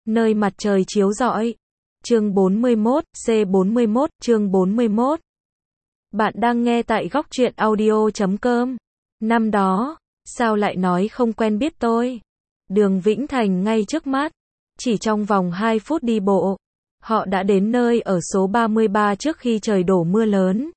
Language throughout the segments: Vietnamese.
nơi mặt trời chiếu rọi. Chương 41, C41, chương 41. Bạn đang nghe tại góc truyện audio.com. Năm đó, sao lại nói không quen biết tôi? Đường Vĩnh Thành ngay trước mắt. Chỉ trong vòng 2 phút đi bộ, họ đã đến nơi ở số 33 trước khi trời đổ mưa lớn.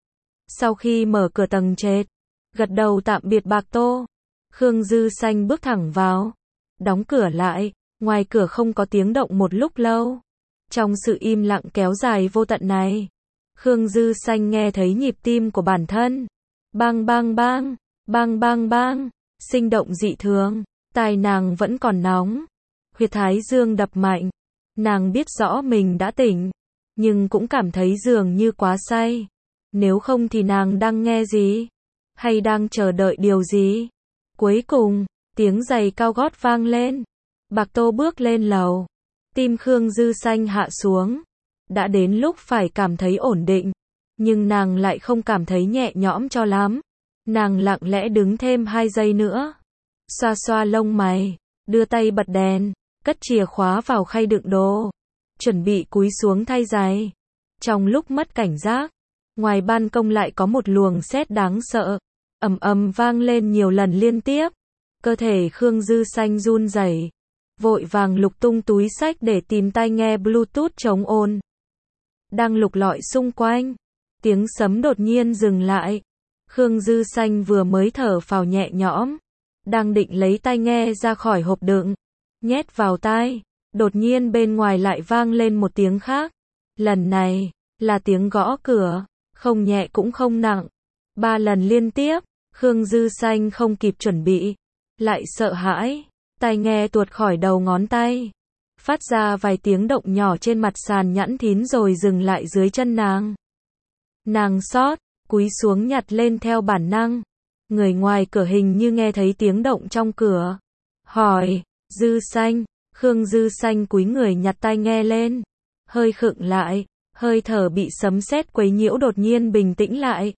Sau khi mở cửa tầng trệt, gật đầu tạm biệt Bạc Tô, Khương Dư Xanh bước thẳng vào, đóng cửa lại. Ngoài cửa không có tiếng động một lúc lâu. Trong sự im lặng kéo dài vô tận này, Khương Dư Xanh nghe thấy nhịp tim của bản thân. Bang bang bang, bang bang bang, sinh động dị thường, tai nàng vẫn còn nóng. Huyệt thái dương đập mạnh. Nàng biết rõ mình đã tỉnh, nhưng cũng cảm thấy dường như quá say. Nếu không thì nàng đang nghe gì? Hay đang chờ đợi điều gì? Cuối cùng, tiếng giày cao gót vang lên. Bạc Tô bước lên lầu. Tim Khương Dư Xanh hạ xuống. Đã đến lúc phải cảm thấy ổn định. Nhưng nàng lại không cảm thấy nhẹ nhõm cho lắm. Nàng lặng lẽ đứng thêm 2 giây nữa. Xoa xoa lông mày. Đưa tay bật đèn. Cất chìa khóa vào khay đựng đồ. Chuẩn bị cúi xuống thay giày. Trong lúc mất cảnh giác, ngoài ban công lại có một luồng sét đáng sợ. Ầm ầm vang lên nhiều lần liên tiếp. Cơ thể Khương Dư Xanh run rẩy. Vội vàng lục tung túi xách để tìm tai nghe Bluetooth chống ồn. Đang lục lọi xung quanh, tiếng sấm đột nhiên dừng lại. Khương Dư Xanh vừa mới thở phào nhẹ nhõm, đang định lấy tai nghe ra khỏi hộp đựng, nhét vào tai, đột nhiên bên ngoài lại vang lên một tiếng khác. Lần này, là tiếng gõ cửa, không nhẹ cũng không nặng. 3 lần liên tiếp, Khương Dư Xanh không kịp chuẩn bị, lại sợ hãi. Tai nghe tuột khỏi đầu ngón tay, phát ra vài tiếng động nhỏ trên mặt sàn nhẵn thín rồi dừng lại dưới chân nàng. Nàng xót, cúi xuống nhặt lên theo bản năng. Người ngoài cửa hình như nghe thấy tiếng động trong cửa. Hỏi, Dư Xanh, Khương Dư Xanh cúi người nhặt tai nghe lên. Hơi khựng lại, hơi thở bị sấm sét quấy nhiễu đột nhiên bình tĩnh lại.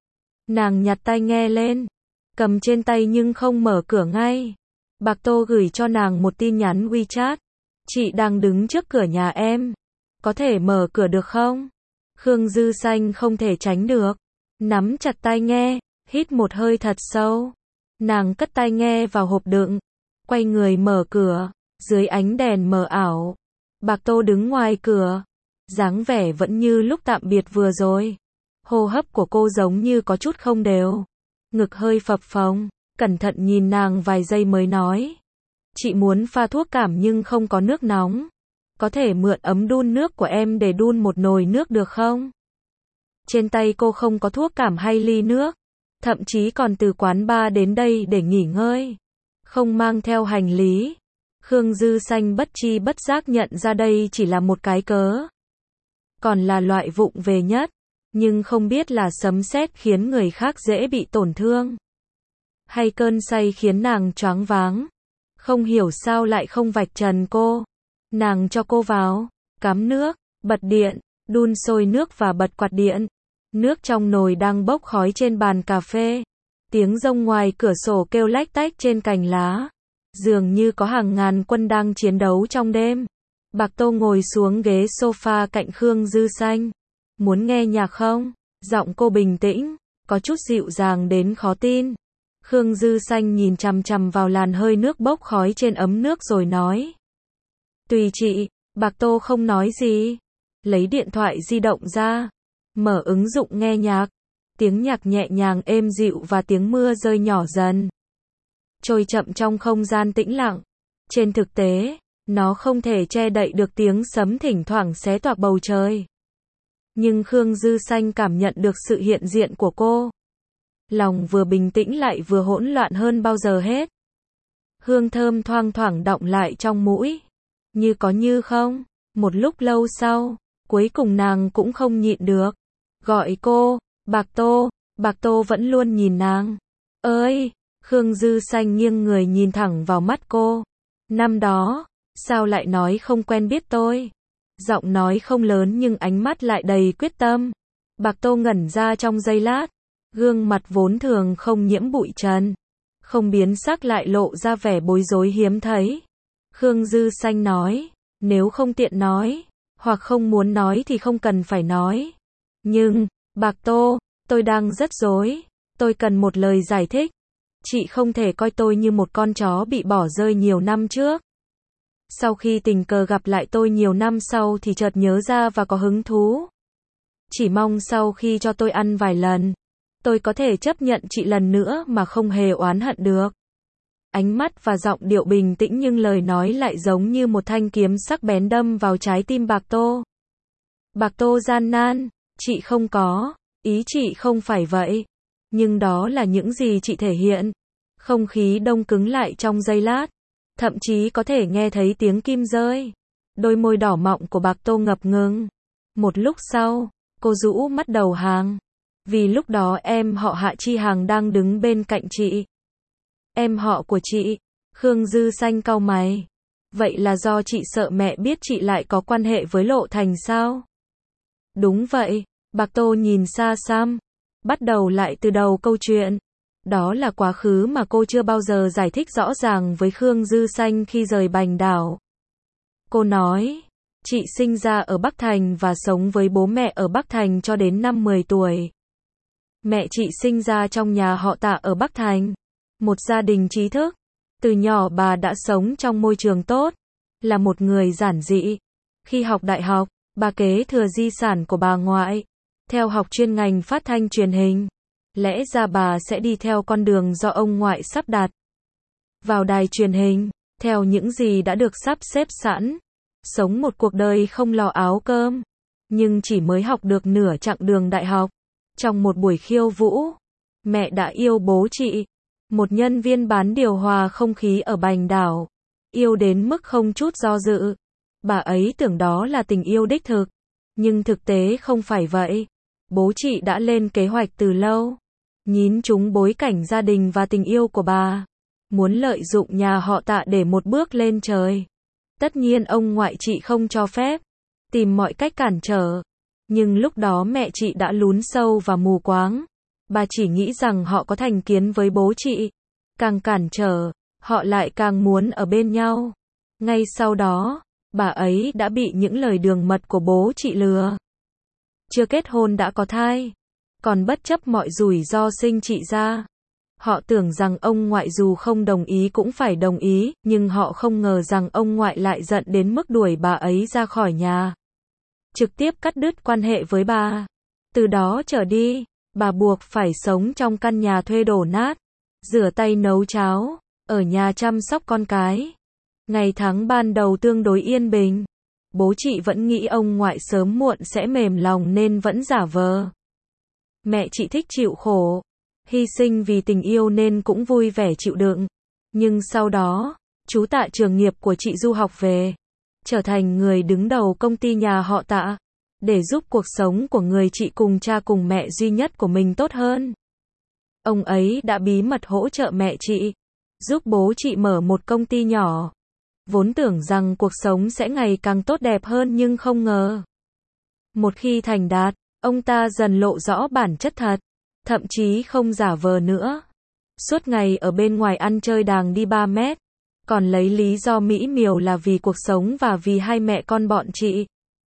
Nàng nhặt tai nghe lên, cầm trên tay nhưng không mở cửa ngay. Bạc Tô gửi cho nàng một tin nhắn WeChat. Chị đang đứng trước cửa nhà em. Có thể mở cửa được không? Khương Dư Xanh không thể tránh được. Nắm chặt tai nghe, hít một hơi thật sâu. Nàng cất tai nghe vào hộp đựng. Quay người mở cửa. Dưới ánh đèn mờ ảo, Bạc Tô đứng ngoài cửa. Dáng vẻ vẫn như lúc tạm biệt vừa rồi. Hô hấp của cô giống như có chút không đều. Ngực hơi phập phồng. Cẩn thận nhìn nàng vài giây mới nói. Chị muốn pha thuốc cảm nhưng không có nước nóng. Có thể mượn ấm đun nước của em để đun một nồi nước được không? Trên tay cô không có thuốc cảm hay ly nước. Thậm chí còn từ quán bar đến đây để nghỉ ngơi. Không mang theo hành lý. Khương Dư Xanh bất tri bất giác nhận ra đây chỉ là một cái cớ. Còn là loại vụng về nhất. Nhưng không biết là sấm sét khiến người khác dễ bị tổn thương. Hay cơn say khiến nàng choáng váng. Không hiểu sao lại không vạch trần cô. Nàng cho cô vào, cắm nước, bật điện, đun sôi nước và bật quạt điện. Nước trong nồi đang bốc khói trên bàn cà phê. Tiếng rông ngoài cửa sổ kêu lách tách trên cành lá. Dường như có hàng ngàn quân đang chiến đấu trong đêm. Bạc Tô ngồi xuống ghế sofa cạnh Khương Dư Xanh. Muốn nghe nhạc không? Giọng cô bình tĩnh, có chút dịu dàng đến khó tin. Khương Dư Xanh nhìn chằm chằm vào làn hơi nước bốc khói trên ấm nước rồi nói. Tùy chị. Bạc Tô không nói gì. Lấy điện thoại di động ra. Mở ứng dụng nghe nhạc. Tiếng nhạc nhẹ nhàng êm dịu và tiếng mưa rơi nhỏ dần. Trôi chậm trong không gian tĩnh lặng. Trên thực tế, nó không thể che đậy được tiếng sấm thỉnh thoảng xé toạc bầu trời. Nhưng Khương Dư Xanh cảm nhận được sự hiện diện của cô. Lòng vừa bình tĩnh lại vừa hỗn loạn hơn bao giờ hết. Hương thơm thoang thoảng đọng lại trong mũi. Như có như không. Một lúc lâu sau, cuối cùng nàng cũng không nhịn được. Gọi cô, Bạc Tô. Bạc Tô vẫn luôn nhìn nàng. Ơi! Khương Dư Xanh nghiêng người nhìn thẳng vào mắt cô. Năm đó, sao lại nói không quen biết tôi? Giọng nói không lớn nhưng ánh mắt lại đầy quyết tâm. Bạc Tô ngẩn ra trong giây lát. Gương mặt vốn thường không nhiễm bụi trần, không biến sắc lại lộ ra vẻ bối rối hiếm thấy. Khương Dư Xanh nói, Nếu không tiện nói, hoặc không muốn nói thì không cần phải nói. Nhưng, Bạc Tô, tôi đang rất rối. Tôi cần một lời giải thích. Chị không thể coi tôi như một con chó bị bỏ rơi nhiều năm trước. Sau khi tình cờ gặp lại tôi nhiều năm sau thì chợt nhớ ra và có hứng thú. Chỉ mong sau khi cho tôi ăn vài lần, tôi có thể chấp nhận chị lần nữa mà không hề oán hận được. Ánh mắt và giọng điệu bình tĩnh nhưng lời nói lại giống như một thanh kiếm sắc bén đâm vào trái tim Bạc Tô. Bạc Tô gian nan, chị không có, ý chị không phải vậy. Nhưng đó là những gì chị thể hiện. Không khí đông cứng lại trong giây lát. Thậm chí có thể nghe thấy tiếng kim rơi. Đôi môi đỏ mọng của Bạc Tô ngập ngừng. Một lúc sau, cô rũ mắt đầu hàng. Vì lúc đó em họ Hạ Chi Hằng đang đứng bên cạnh chị. Em họ của chị. Khương Dư Xanh cau mày. Vậy là do chị sợ mẹ biết chị lại có quan hệ với Lộ Thành sao? Đúng vậy. Bạc Tô nhìn xa xăm. Bắt đầu lại từ đầu câu chuyện. Đó là quá khứ mà cô chưa bao giờ giải thích rõ ràng với Khương Dư Xanh khi rời Bành Đảo. Cô nói, chị sinh ra ở Bắc Thành và sống với bố mẹ ở Bắc Thành cho đến năm 10 tuổi. Mẹ chị sinh ra trong nhà họ Tạ ở Bắc Thành, một gia đình trí thức. Từ nhỏ bà đã sống trong môi trường tốt, là một người giản dị. Khi học đại học, bà kế thừa di sản của bà ngoại, theo học chuyên ngành phát thanh truyền hình. Lẽ ra bà sẽ đi theo con đường do ông ngoại sắp đặt. Vào đài truyền hình, theo những gì đã được sắp xếp sẵn. Sống một cuộc đời không lo áo cơm. Nhưng chỉ mới học được nửa chặng đường đại học. Trong một buổi khiêu vũ, mẹ đã yêu bố chị. Một nhân viên bán điều hòa không khí ở Bành Đảo. Yêu đến mức không chút do dự. Bà ấy tưởng đó là tình yêu đích thực. Nhưng thực tế không phải vậy. Bố chị đã lên kế hoạch từ lâu. Nhín trúng bối cảnh gia đình và tình yêu của bà. Muốn lợi dụng nhà họ Tạ để một bước lên trời. Tất nhiên ông ngoại chị không cho phép. Tìm mọi cách cản trở. Nhưng lúc đó mẹ chị đã lún sâu và mù quáng. Bà chỉ nghĩ rằng họ có thành kiến với bố chị. Càng cản trở, họ lại càng muốn ở bên nhau. Ngay sau đó, bà ấy đã bị những lời đường mật của bố chị lừa. Chưa kết hôn đã có thai. Còn bất chấp mọi rủi ro sinh chị ra. Họ tưởng rằng ông ngoại dù không đồng ý cũng phải đồng ý, nhưng họ không ngờ rằng ông ngoại lại giận đến mức đuổi bà ấy ra khỏi nhà. Trực tiếp cắt đứt quan hệ với bà. Từ đó trở đi, bà buộc phải sống trong căn nhà thuê đổ nát, rửa tay nấu cháo, ở nhà chăm sóc con cái. Ngày tháng ban đầu tương đối yên bình. Bố chị vẫn nghĩ ông ngoại sớm muộn sẽ mềm lòng nên vẫn giả vờ. Mẹ chị thích chịu khổ, hy sinh vì tình yêu nên cũng vui vẻ chịu đựng. Nhưng sau đó, chú Tạ trường nghiệp của chị du học về, trở thành người đứng đầu công ty nhà họ Tạ, để giúp cuộc sống của người chị cùng cha cùng mẹ duy nhất của mình tốt hơn. Ông ấy đã bí mật hỗ trợ mẹ chị, giúp bố chị mở một công ty nhỏ. Vốn tưởng rằng cuộc sống sẽ ngày càng tốt đẹp hơn nhưng không ngờ. Một khi thành đạt, ông ta dần lộ rõ bản chất thật, thậm chí không giả vờ nữa. Suốt ngày ở bên ngoài ăn chơi đàng đi 3 mét, còn lấy lý do mỹ miều là vì cuộc sống và vì hai mẹ con bọn chị.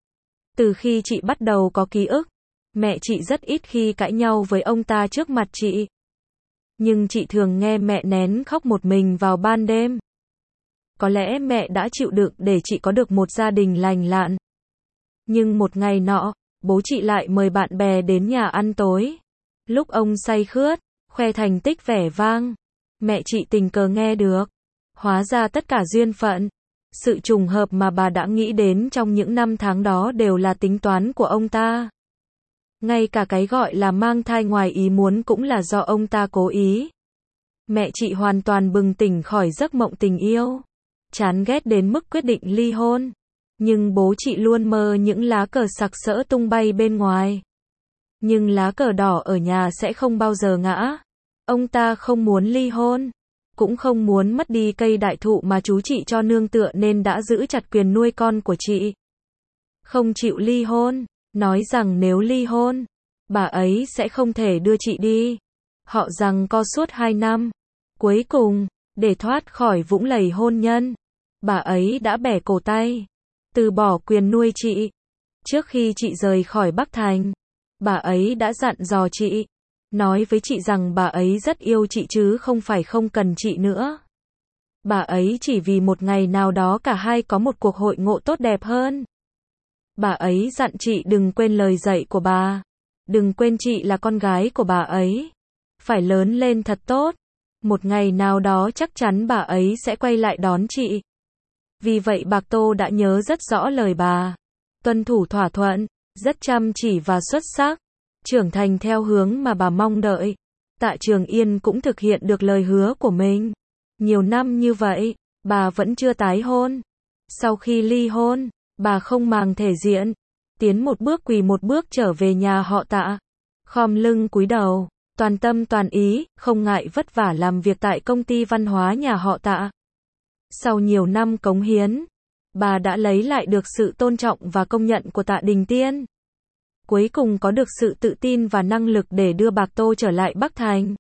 Từ khi chị bắt đầu có ký ức, mẹ chị rất ít khi cãi nhau với ông ta trước mặt chị. Nhưng chị thường nghe mẹ nén khóc một mình vào ban đêm. Có lẽ mẹ đã chịu đựng để chị có được một gia đình lành lặn. Nhưng một ngày nọ, bố chị lại mời bạn bè đến nhà ăn tối. Lúc ông say khướt, khoe thành tích vẻ vang, mẹ chị tình cờ nghe được. Hóa ra tất cả duyên phận, sự trùng hợp mà bà đã nghĩ đến trong những năm tháng đó đều là tính toán của ông ta. Ngay cả cái gọi là mang thai ngoài ý muốn cũng là do ông ta cố ý. Mẹ chị hoàn toàn bừng tỉnh khỏi giấc mộng tình yêu, chán ghét đến mức quyết định ly hôn. Nhưng bố chị luôn mơ những lá cờ sặc sỡ tung bay bên ngoài. Nhưng lá cờ đỏ ở nhà sẽ không bao giờ ngã. Ông ta không muốn ly hôn, cũng không muốn mất đi cây đại thụ mà chú chị cho nương tựa nên đã giữ chặt quyền nuôi con của chị. Không chịu ly hôn, nói rằng nếu ly hôn, bà ấy sẽ không thể đưa chị đi. Họ giằng co suốt 2 năm. Cuối cùng, để thoát khỏi vũng lầy hôn nhân, bà ấy đã bẻ cổ tay. từ bỏ quyền nuôi chị. Trước khi chị rời khỏi Bắc Thành, bà ấy đã dặn dò chị, nói với chị rằng bà ấy rất yêu chị chứ không phải không cần chị nữa. Bà ấy chỉ vì một ngày nào đó cả hai có một cuộc hội ngộ tốt đẹp hơn. Bà ấy dặn chị đừng quên lời dạy của bà. Đừng quên chị là con gái của bà ấy. Phải lớn lên thật tốt. Một ngày nào đó chắc chắn bà ấy sẽ quay lại đón chị. Vì vậy Bạc Tô đã nhớ rất rõ lời bà. Tuân thủ thỏa thuận, rất chăm chỉ và xuất sắc. Trưởng thành theo hướng mà bà mong đợi. Tạ Trường Yên cũng thực hiện được lời hứa của mình. Nhiều năm như vậy, bà vẫn chưa tái hôn. Sau khi ly hôn, bà không màng thể diện. Tiến một bước quỳ một bước trở về nhà họ Tạ. Khom lưng cúi đầu, toàn tâm toàn ý, không ngại vất vả làm việc tại công ty văn hóa nhà họ Tạ. Sau nhiều năm cống hiến, bà đã lấy lại được sự tôn trọng và công nhận của Tạ Đình Tiên. Cuối cùng có được sự tự tin và năng lực để đưa Bạc Tô trở lại Bắc Thành.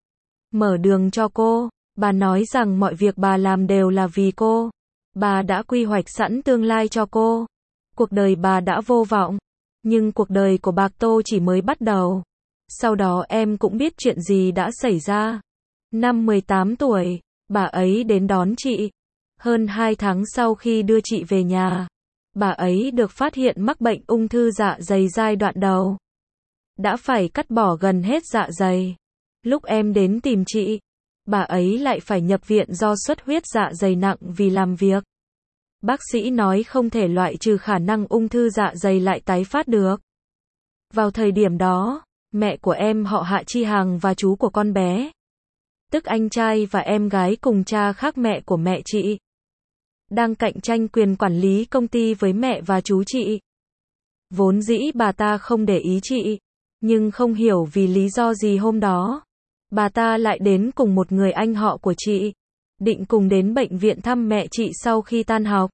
Mở đường cho cô, bà nói rằng mọi việc bà làm đều là vì cô. Bà đã quy hoạch sẵn tương lai cho cô. Cuộc đời bà đã vô vọng, nhưng cuộc đời của Bạc Tô chỉ mới bắt đầu. Sau đó em cũng biết chuyện gì đã xảy ra. Năm 18 tuổi, bà ấy đến đón chị. Hơn 2 tháng sau khi đưa chị về nhà, bà ấy được phát hiện mắc bệnh ung thư dạ dày giai đoạn đầu. Đã phải cắt bỏ gần hết dạ dày. Lúc em đến tìm chị, bà ấy lại phải nhập viện do xuất huyết dạ dày nặng vì làm việc. Bác sĩ nói không thể loại trừ khả năng ung thư dạ dày lại tái phát được. Vào thời điểm đó, mẹ của em họ Hạ Chi Hằng và chú của con bé, tức anh trai và em gái cùng cha khác mẹ của mẹ chị, đang cạnh tranh quyền quản lý công ty với mẹ và chú chị. Vốn dĩ bà ta không để ý chị, nhưng không hiểu vì lý do gì hôm đó, bà ta lại đến cùng một người anh họ của chị, định cùng đến bệnh viện thăm mẹ chị sau khi tan học.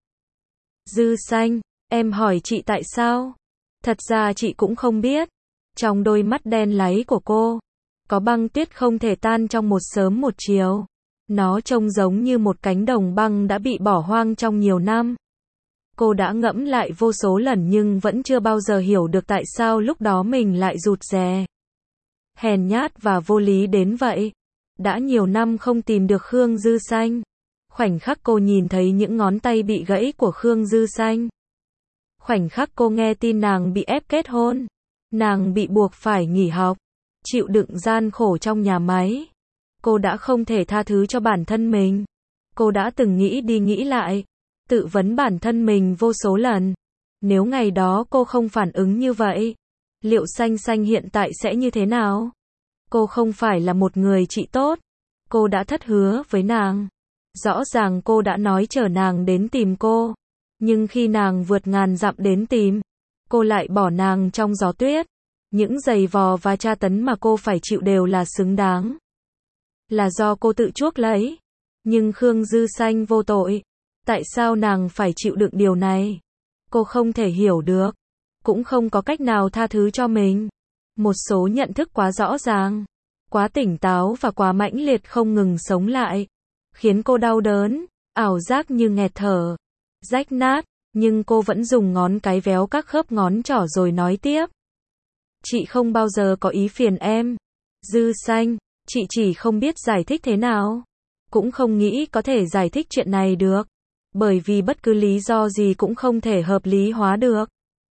Dư Xanh, em hỏi chị tại sao? Thật ra chị cũng không biết. Trong đôi mắt đen láy của cô, có băng tuyết không thể tan trong một sớm một chiều. Nó trông giống như một cánh đồng băng đã bị bỏ hoang trong nhiều năm. Cô đã ngẫm lại vô số lần nhưng vẫn chưa bao giờ hiểu được tại sao lúc đó mình lại rụt rè, hèn nhát và vô lý đến vậy. Đã nhiều năm không tìm được Khương Dư Xanh. Khoảnh khắc cô nhìn thấy những ngón tay bị gãy của Khương Dư Xanh. Khoảnh khắc cô nghe tin nàng bị ép kết hôn. Nàng bị buộc phải nghỉ học, chịu đựng gian khổ trong nhà máy. Cô đã không thể tha thứ cho bản thân mình. Cô đã từng nghĩ đi nghĩ lại, tự vấn bản thân mình vô số lần. Nếu ngày đó cô không phản ứng như vậy, liệu Xanh Xanh hiện tại sẽ như thế nào? Cô không phải là một người chị tốt. Cô đã thất hứa với nàng. Rõ ràng cô đã nói chờ nàng đến tìm cô. Nhưng khi nàng vượt ngàn dặm đến tìm, cô lại bỏ nàng trong gió tuyết. Những giày vò và tra tấn mà cô phải chịu đều là xứng đáng. Là do cô tự chuốc lấy. Nhưng Khương Dư Xanh vô tội. Tại sao nàng phải chịu đựng điều này? Cô không thể hiểu được. Cũng không có cách nào tha thứ cho mình. Một số nhận thức quá rõ ràng, quá tỉnh táo và quá mãnh liệt không ngừng sống lại, khiến cô đau đớn, ảo giác như nghẹt thở, rách nát, nhưng cô vẫn dùng ngón cái véo các khớp ngón trỏ rồi nói tiếp. Chị không bao giờ có ý phiền em. Dư Xanh, chị chỉ không biết giải thích thế nào. Cũng không nghĩ có thể giải thích chuyện này được. Bởi vì bất cứ lý do gì cũng không thể hợp lý hóa được.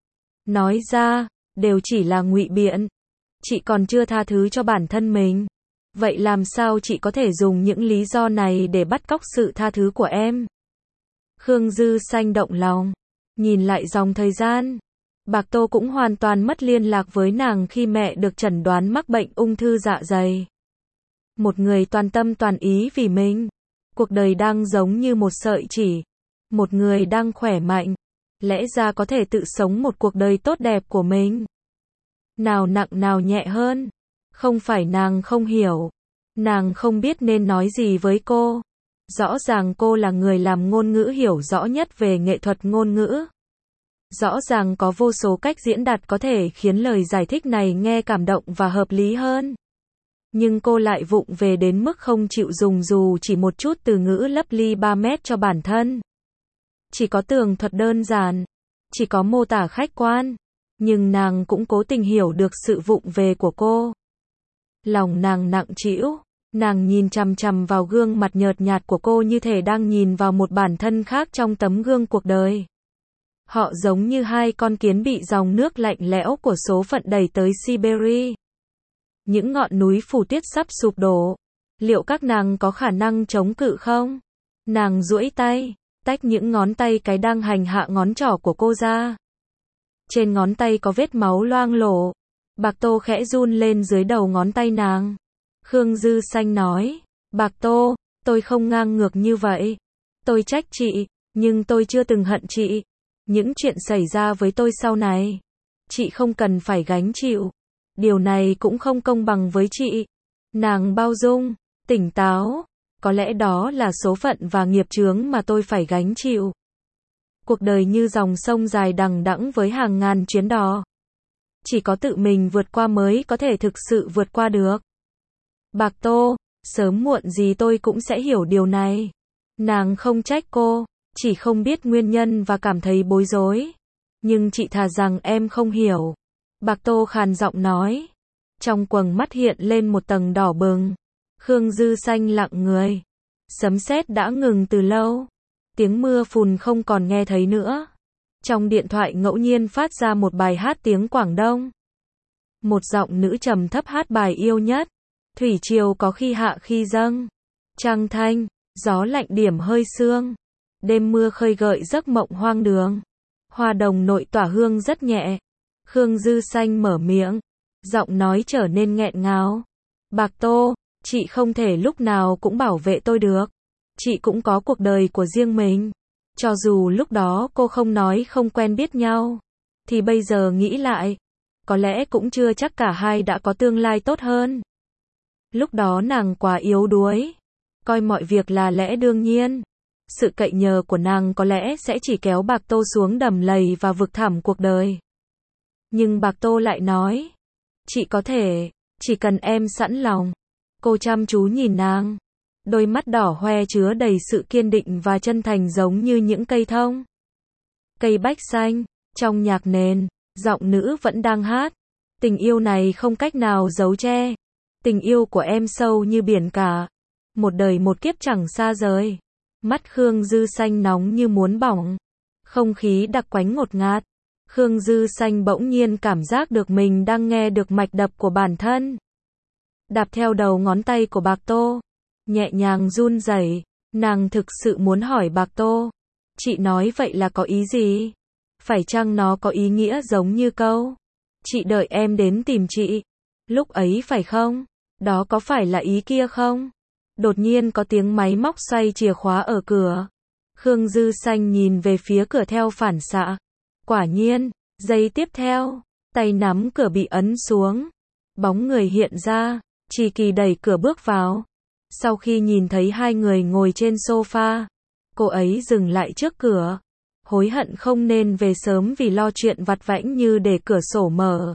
Nói ra, đều chỉ là ngụy biện. Chị còn chưa tha thứ cho bản thân mình. Vậy làm sao chị có thể dùng những lý do này để bắt cóc sự tha thứ của em? Khương Dư Xanh động lòng. Nhìn lại dòng thời gian, Bạc Tô cũng hoàn toàn mất liên lạc với nàng khi mẹ được chẩn đoán mắc bệnh ung thư dạ dày. Một người toàn tâm toàn ý vì mình. Cuộc đời đang giống như một sợi chỉ. Một người đang khỏe mạnh. Lẽ ra có thể tự sống một cuộc đời tốt đẹp của mình. Nào nặng nào nhẹ hơn. Không phải nàng không hiểu. Nàng không biết nên nói gì với cô. Rõ ràng cô là người làm ngôn ngữ hiểu rõ nhất về nghệ thuật ngôn ngữ. Rõ ràng có vô số cách diễn đạt có thể khiến lời giải thích này nghe cảm động và hợp lý hơn. Nhưng cô lại vụng về đến mức không chịu dùng dù chỉ một chút từ ngữ lấp ly 3 mét cho bản thân. Chỉ có tường thuật đơn giản, chỉ có mô tả khách quan, nhưng nàng cũng cố tình hiểu được sự vụng về của cô. Lòng nàng nặng trĩu, nàng nhìn chằm chằm vào gương mặt nhợt nhạt của cô như thể đang nhìn vào một bản thân khác trong tấm gương cuộc đời. Họ giống như hai con kiến bị dòng nước lạnh lẽo của số phận đẩy tới Siberia. Những ngọn núi phủ tuyết sắp sụp đổ. Liệu các nàng có khả năng chống cự không? Nàng duỗi tay, tách những ngón tay cái đang hành hạ ngón trỏ của cô ra. Trên ngón tay có vết máu loang lổ. Bạc Tô khẽ run lên dưới đầu ngón tay nàng. Khương Dư Xanh nói, Bạc Tô, tôi không ngang ngược như vậy. Tôi trách chị, nhưng tôi chưa từng hận chị. Những chuyện xảy ra với tôi sau này, chị không cần phải gánh chịu. Điều này cũng không công bằng với chị. Nàng bao dung, tỉnh táo. Có lẽ đó là số phận và nghiệp chướng mà tôi phải gánh chịu. Cuộc đời như dòng sông dài đằng đẵng với hàng ngàn chuyến đò. Chỉ có tự mình vượt qua mới có thể thực sự vượt qua được. Bạc Tô, sớm muộn gì tôi cũng sẽ hiểu điều này. Nàng không trách cô, chỉ không biết nguyên nhân và cảm thấy bối rối. Nhưng chị thà rằng em không hiểu. Bạc Tô khàn giọng nói. Trong quầng mắt hiện lên một tầng đỏ bừng. Khương Dư Xanh lặng người. Sấm sét đã ngừng từ lâu. Tiếng mưa phùn không còn nghe thấy nữa. Trong điện thoại ngẫu nhiên phát ra một bài hát tiếng Quảng Đông. Một giọng nữ trầm thấp hát bài yêu nhất. Thủy triều có khi hạ khi dâng. Trăng thanh, gió lạnh điểm hơi sương. Đêm mưa khơi gợi giấc mộng hoang đường. Hoa đồng nội tỏa hương rất nhẹ. Khương Dư Xanh mở miệng. Giọng nói trở nên nghẹn ngào. Bạc Tô, chị không thể lúc nào cũng bảo vệ tôi được. Chị cũng có cuộc đời của riêng mình. Cho dù lúc đó cô không nói không quen biết nhau. Thì bây giờ nghĩ lại. Có lẽ cũng chưa chắc cả hai đã có tương lai tốt hơn. Lúc đó nàng quá yếu đuối. Coi mọi việc là lẽ đương nhiên. Sự cậy nhờ của nàng có lẽ sẽ chỉ kéo Bạc Tô xuống đầm lầy và vực thẳm cuộc đời. Nhưng Bạc Tô lại nói. Chị có thể, chỉ cần em sẵn lòng. Cô chăm chú nhìn nàng. Đôi mắt đỏ hoe chứa đầy sự kiên định và chân thành giống như những cây thông. Cây bách xanh, trong nhạc nền, giọng nữ vẫn đang hát. Tình yêu này không cách nào giấu che. Tình yêu của em sâu như biển cả. Một đời một kiếp chẳng xa rời. Mắt Khương Dư Xanh nóng như muốn bỏng. Không khí đặc quánh ngột ngạt. Khương Dư Xanh bỗng nhiên cảm giác được mình đang nghe được mạch đập của bản thân. Đạp theo đầu ngón tay của Bạc Tô. Nhẹ nhàng run rẩy. Nàng thực sự muốn hỏi Bạc Tô. Chị nói vậy là có ý gì? Phải chăng nó có ý nghĩa giống như câu. Chị đợi em đến tìm chị. Lúc ấy phải không? Đó có phải là ý kia không? Đột nhiên có tiếng máy móc xoay chìa khóa ở cửa. Khương Dư Xanh nhìn về phía cửa theo phản xạ. Quả nhiên, giây tiếp theo, tay nắm cửa bị ấn xuống. Bóng người hiện ra, Trì Kỳ đẩy cửa bước vào. Sau khi nhìn thấy hai người ngồi trên sofa, cô ấy dừng lại trước cửa. Hối hận không nên về sớm vì lo chuyện vặt vãnh như để cửa sổ mở.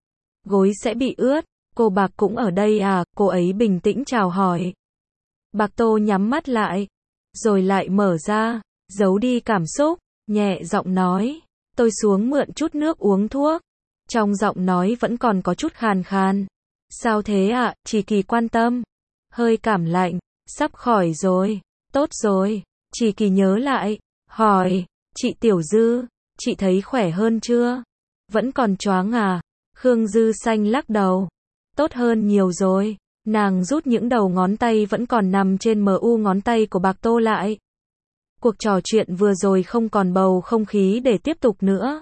Gối sẽ bị ướt, cô Bạc cũng ở đây à, cô ấy bình tĩnh chào hỏi. Bạc Tô nhắm mắt lại, rồi lại mở ra, giấu đi cảm xúc, nhẹ giọng nói. Tôi xuống mượn chút nước uống thuốc. Trong giọng nói vẫn còn có chút khàn khàn. Sao thế ạ? Trì Kỳ quan tâm. Hơi cảm lạnh, sắp khỏi rồi. Tốt rồi. Trì Kỳ nhớ lại, hỏi, chị Tiểu Dư, chị thấy khỏe hơn chưa? Vẫn còn choáng à? Khương Dư Xanh lắc đầu. Tốt hơn nhiều rồi. Nàng rút những đầu ngón tay vẫn còn nằm trên mu ngón tay của Bạc Tô lại. Cuộc trò chuyện vừa rồi không còn bầu không khí để tiếp tục nữa.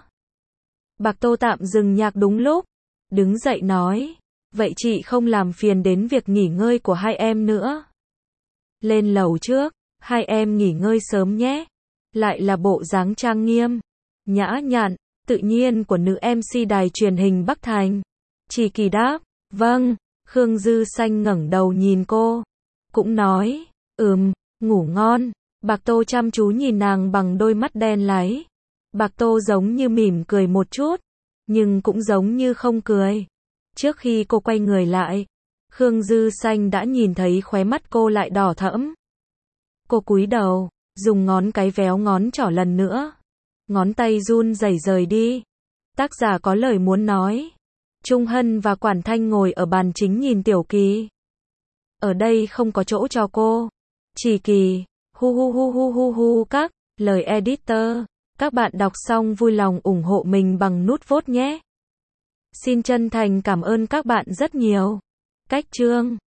Bạc Tô tạm dừng nhạc đúng lúc. Đứng dậy nói. Vậy chị không làm phiền đến việc nghỉ ngơi của hai em nữa. Lên lầu trước, hai em nghỉ ngơi sớm nhé. Lại là bộ dáng trang nghiêm, nhã nhặn, tự nhiên của nữ MC đài truyền hình Bắc Thành. Trì Kỳ đáp. Vâng. Khương Dư Xanh ngẩng đầu nhìn cô. Cũng nói. Ngủ ngon. Bạc Tô chăm chú nhìn nàng bằng đôi mắt đen láy. Bạc Tô giống như mỉm cười một chút, nhưng cũng giống như không cười. Trước khi cô quay người lại, Khương Dư Xanh đã nhìn thấy khóe mắt cô lại đỏ thẫm. Cô cúi đầu, Dùng ngón cái véo ngón trỏ lần nữa. Ngón tay run rẩy rời đi. Tác giả có lời muốn nói. Trung Hân và Quản Thanh ngồi ở bàn chính nhìn Tiểu Kỳ. Ở đây không có chỗ cho cô. Chỉ Kỳ. Hu hu hu hu hu hu các. Lời editor. Các bạn đọc xong vui lòng ủng hộ mình bằng nút vote nhé. Xin chân thành cảm ơn các bạn rất nhiều. Cách chương